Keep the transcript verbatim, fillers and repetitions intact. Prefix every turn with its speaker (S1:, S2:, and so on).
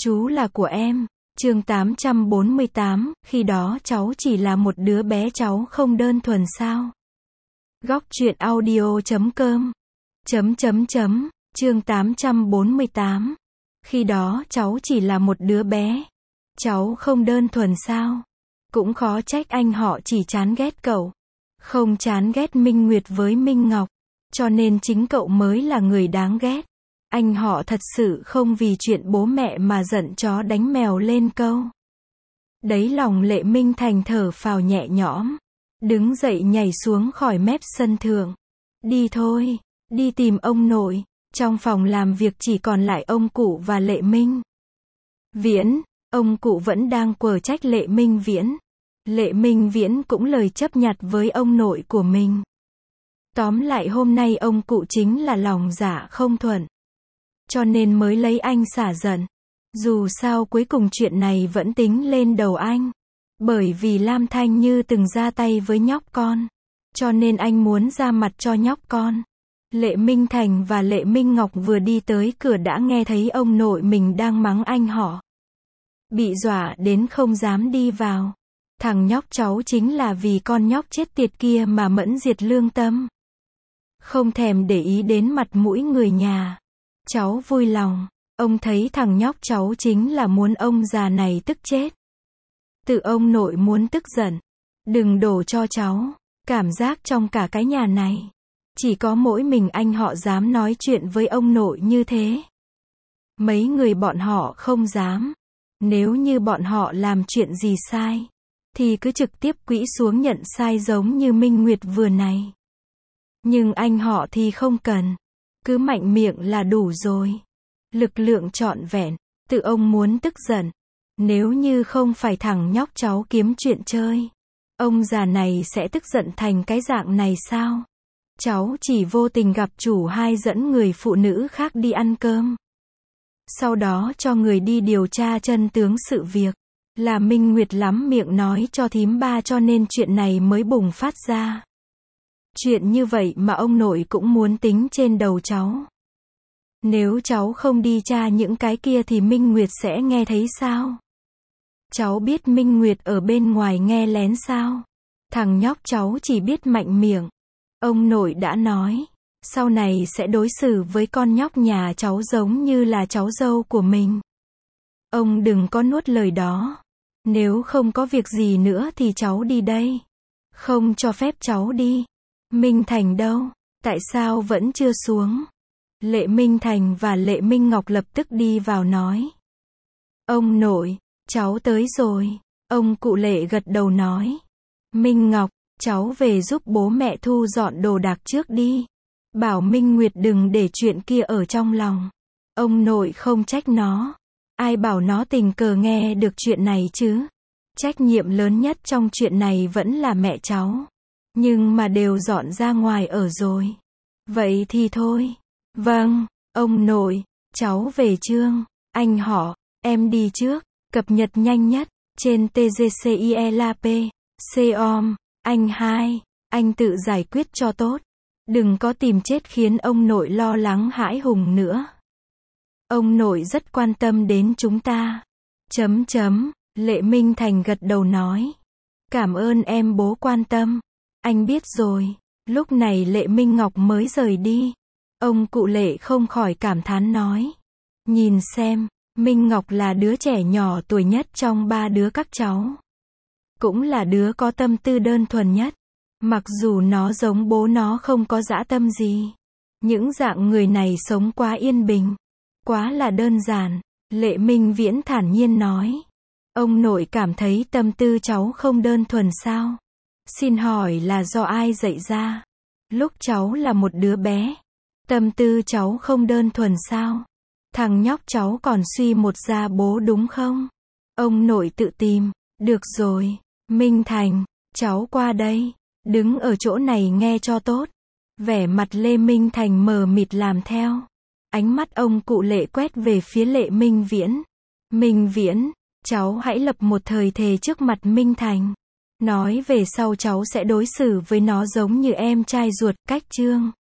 S1: Chú là của em. Chương tám trăm bốn mươi tám, khi đó cháu chỉ là một đứa bé, cháu không đơn thuần sao? Góc truyện audio chấm com chấm chấm chấm chương tám trăm bốn mươi tám. Khi đó cháu chỉ là một đứa bé, cháu không đơn thuần sao? Cũng khó trách anh họ chỉ chán ghét cậu, không chán ghét Minh Nguyệt với Minh Ngọc, cho nên chính cậu mới là người đáng ghét. Anh họ thật sự không vì chuyện bố mẹ mà giận chó đánh mèo lên câu. Đấy lòng Lệ Minh Thành thở phào nhẹ nhõm, đứng dậy nhảy xuống khỏi mép sân thượng. Đi thôi, đi tìm ông nội. Trong phòng làm việc chỉ còn lại ông cụ và Lệ Minh Viễn. Ông cụ vẫn đang quở trách Lệ Minh Viễn. Lệ Minh Viễn cũng lời chấp nhặt với ông nội của mình. Tóm lại hôm nay ông cụ chính là lòng dạ không thuận, cho nên mới lấy anh xả giận. Dù sao cuối cùng chuyện này vẫn tính lên đầu anh. Bởi vì Lam Thanh Như từng ra tay với nhóc con, cho nên anh muốn ra mặt cho nhóc con. Lệ Minh Thành và Lệ Minh Ngọc vừa đi tới cửa đã nghe thấy ông nội mình đang mắng anh họ. Bị dọa đến không dám đi vào. Thằng nhóc cháu chính là vì con nhóc chết tiệt kia mà mẫn diệt lương tâm, không thèm để ý đến mặt mũi người nhà. Cháu vui lòng. Ông thấy thằng nhóc cháu chính là muốn ông già này tức chết. Tự ông nội muốn tức giận. Đừng đổ cho cháu. Cảm giác trong cả cái nhà này, chỉ có mỗi mình anh họ dám nói chuyện với ông nội như thế. Mấy người bọn họ không dám. Nếu như bọn họ làm chuyện gì sai, thì cứ trực tiếp quỵ xuống nhận sai giống như Minh Nguyệt vừa này. Nhưng anh họ thì không cần. Cứ mạnh miệng là đủ rồi. Lực lượng trọn vẹn. Tự ông muốn tức giận. Nếu như không phải thằng nhóc cháu kiếm chuyện chơi, ông già này sẽ tức giận thành cái dạng này sao? Cháu chỉ vô tình gặp chủ hai dẫn người phụ nữ khác đi ăn cơm, sau đó cho người đi điều tra chân tướng sự việc. Là Minh Nguyệt lắm miệng nói cho thím ba, cho nên chuyện này mới bùng phát ra. Chuyện như vậy mà ông nội cũng muốn tính trên đầu cháu. Nếu cháu không đi tra những cái kia thì Minh Nguyệt sẽ nghe thấy sao? Cháu biết Minh Nguyệt ở bên ngoài nghe lén sao? Thằng nhóc cháu chỉ biết mạnh miệng. Ông nội đã nói, sau này sẽ đối xử với con nhóc nhà cháu giống như là cháu dâu của mình. Ông đừng có nuốt lời đó. Nếu không có việc gì nữa thì cháu đi đây. Không cho phép cháu đi. Minh Thành đâu? Tại sao vẫn chưa xuống? Lệ Minh Thành và Lệ Minh Ngọc lập tức đi vào nói. Ông nội, cháu tới rồi. Ông cụ Lệ gật đầu nói. Minh Ngọc, cháu về giúp bố mẹ thu dọn đồ đạc trước đi. Bảo Minh Nguyệt đừng để chuyện kia ở trong lòng. Ông nội không trách nó. Ai bảo nó tình cờ nghe được chuyện này chứ? Trách nhiệm lớn nhất trong chuyện này vẫn là mẹ cháu. Nhưng mà đều dọn ra ngoài ở rồi. Vậy thì thôi. Vâng, ông nội, cháu về chương. Anh họ, em đi trước. Cập nhật nhanh nhất trên tê giê xê i lờ pê com. Anh hai, anh tự giải quyết cho tốt. Đừng có tìm chết khiến ông nội lo lắng hãi hùng nữa. Ông nội rất quan tâm đến chúng ta. Chấm chấm, Lệ Minh Thành gật đầu nói. Cảm ơn em bố quan tâm. Anh biết rồi. Lúc này Lệ Minh Ngọc mới rời đi. Ông cụ Lệ không khỏi cảm thán nói. Nhìn xem, Minh Ngọc là đứa trẻ nhỏ tuổi nhất trong ba đứa các cháu. Cũng là đứa có tâm tư đơn thuần nhất. Mặc dù nó giống bố nó không có dã tâm gì. Những dạng người này sống quá yên bình, quá là đơn giản. Lệ Minh Viễn thản nhiên nói. Ông nội cảm thấy tâm tư cháu không đơn thuần sao? Xin hỏi là do ai dạy ra? Lúc cháu là một đứa bé, tâm tư cháu không đơn thuần sao? Thằng nhóc cháu còn suy một gia bố đúng không? Ông nội tự tìm. Được rồi, Minh Thành, cháu qua đây. Đứng ở chỗ này nghe cho tốt. Vẻ mặt Lê Minh Thành mờ mịt làm theo. Ánh mắt ông cụ Lệ quét về phía Lệ Minh Viễn. Minh Viễn, cháu hãy lập một thời thề trước mặt Minh Thành. Nói về sau cháu sẽ đối xử với nó giống như em trai ruột. Cách chương